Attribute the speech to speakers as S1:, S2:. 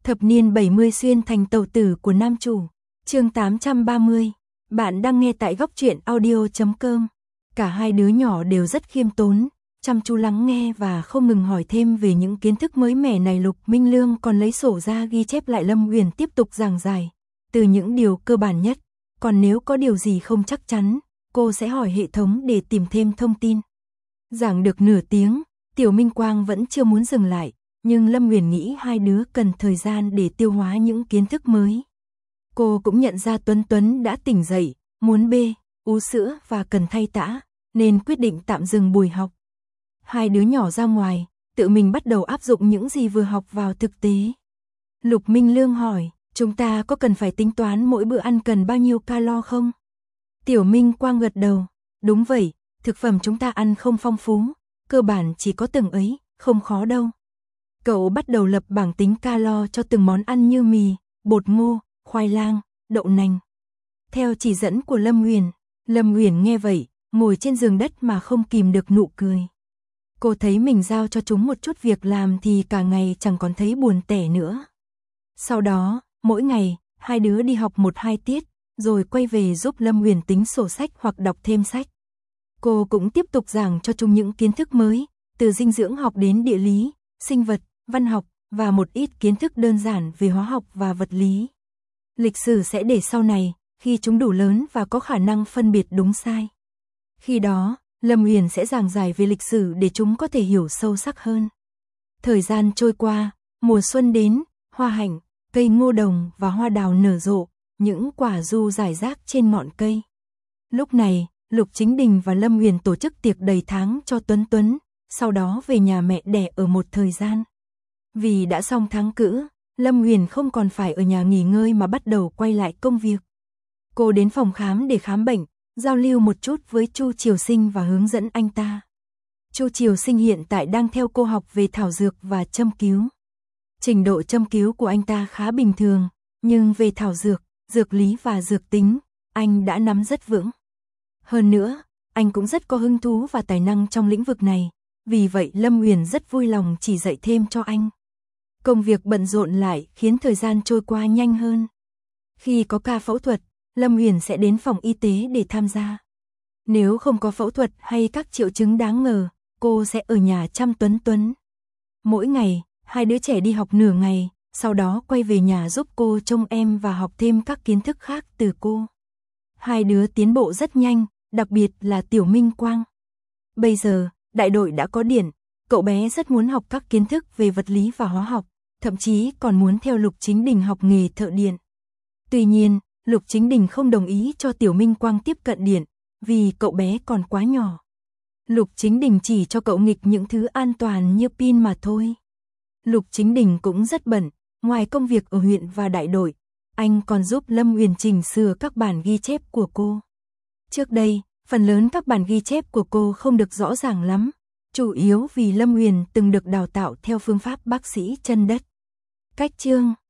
S1: Thập niên 70 xuyên thành tàu tử của nam chủ. Chương 830. Bạn đang nghe tại góc truyện audio.com. Cả hai đứa nhỏ đều rất khiêm tốn, chăm chú lắng nghe và không ngừng hỏi thêm về những kiến thức mới mẻ này. Lục Minh Lương còn lấy sổ ra ghi chép lại, Lâm Uyển tiếp tục giảng giải từ những điều cơ bản nhất, còn nếu có điều gì không chắc chắn, cô sẽ hỏi hệ thống để tìm thêm thông tin. Giảng được nửa tiếng, Tiểu Minh Quang vẫn chưa muốn dừng lại, nhưng Lâm Uyển nghĩ hai đứa cần thời gian để tiêu hóa những kiến thức mới. Cô cũng nhận ra Tuấn Tuấn đã tỉnh dậy, muốn bê, ú sữa và cần thay tã, nên quyết định tạm dừng buổi học. Hai đứa nhỏ ra ngoài, tự mình bắt đầu áp dụng những gì vừa học vào thực tế. Lục Minh Lương hỏi, chúng ta có cần phải tính toán mỗi bữa ăn cần bao nhiêu calo không? Tiểu Minh Quang gật đầu, đúng vậy, thực phẩm chúng ta ăn không phong phú, cơ bản chỉ có từng ấy, không khó đâu. Cậu bắt đầu lập bảng tính calo cho từng món ăn như mì, bột ngô, khoai lang, đậu nành. Theo chỉ dẫn của Lâm Uyển nghe vậy, ngồi trên giường đất mà không kìm được nụ cười. Cô thấy mình giao cho chúng một chút việc làm thì cả ngày chẳng còn thấy buồn tẻ nữa. Sau đó, mỗi ngày, hai đứa đi học 1-2 tiết, rồi quay về giúp Lâm Uyển tính sổ sách hoặc đọc thêm sách. Cô cũng tiếp tục giảng cho chúng những kiến thức mới, từ dinh dưỡng học đến địa lý, sinh vật, văn học và một ít kiến thức đơn giản về hóa học và vật lý. Lịch sử sẽ để sau này, khi chúng đủ lớn và có khả năng phân biệt đúng sai. Khi đó, Lâm Uyển sẽ giảng giải về lịch sử để chúng có thể hiểu sâu sắc hơn. Thời gian trôi qua, mùa xuân đến, hoa hạnh, cây ngô đồng và hoa đào nở rộ, những quả du rải rác trên ngọn cây. Lúc này, Lục Chính Đình và Lâm Uyển tổ chức tiệc đầy tháng cho Tuấn Tuấn, sau đó về nhà mẹ đẻ ở một thời gian. Vì đã xong tháng cữ, Lâm Uyển không còn phải ở nhà nghỉ ngơi mà bắt đầu quay lại công việc. Cô đến phòng khám để khám bệnh, giao lưu một chút với Chu Triều Sinh và hướng dẫn anh ta. Chu Triều Sinh hiện tại đang theo cô học về thảo dược và châm cứu. Trình độ châm cứu của anh ta khá bình thường, nhưng về thảo dược, dược lý và dược tính, anh đã nắm rất vững. Hơn nữa, anh cũng rất có hứng thú và tài năng trong lĩnh vực này, vì vậy Lâm Uyển rất vui lòng chỉ dạy thêm cho anh. Công việc bận rộn lại khiến thời gian trôi qua nhanh hơn. Khi có ca phẫu thuật, Lâm Uyển sẽ đến phòng y tế để tham gia. Nếu không có phẫu thuật hay các triệu chứng đáng ngờ, cô sẽ ở nhà chăm Tuấn Tuấn. Mỗi ngày, hai đứa trẻ đi học nửa ngày, sau đó quay về nhà giúp cô trông em và học thêm các kiến thức khác từ cô. Hai đứa tiến bộ rất nhanh, đặc biệt là Tiểu Minh Quang. Bây giờ, đại đội đã có điện, cậu bé rất muốn học các kiến thức về vật lý và hóa học, thậm chí còn muốn theo Lục Chính Đình học nghề thợ điện. Tuy nhiên, Lục Chính Đình không đồng ý cho Tiểu Minh Quang tiếp cận điện, vì cậu bé còn quá nhỏ. Lục Chính Đình chỉ cho cậu nghịch những thứ an toàn như pin mà thôi. Lục Chính Đình cũng rất bận, ngoài công việc ở huyện và đại đội, anh còn giúp Lâm Uyển chỉnh sửa các bản ghi chép của cô. Trước đây, phần lớn các bản ghi chép của cô không được rõ ràng lắm, chủ yếu vì Lâm Uyển từng được đào tạo theo phương pháp bác sĩ chân đất. Cách chương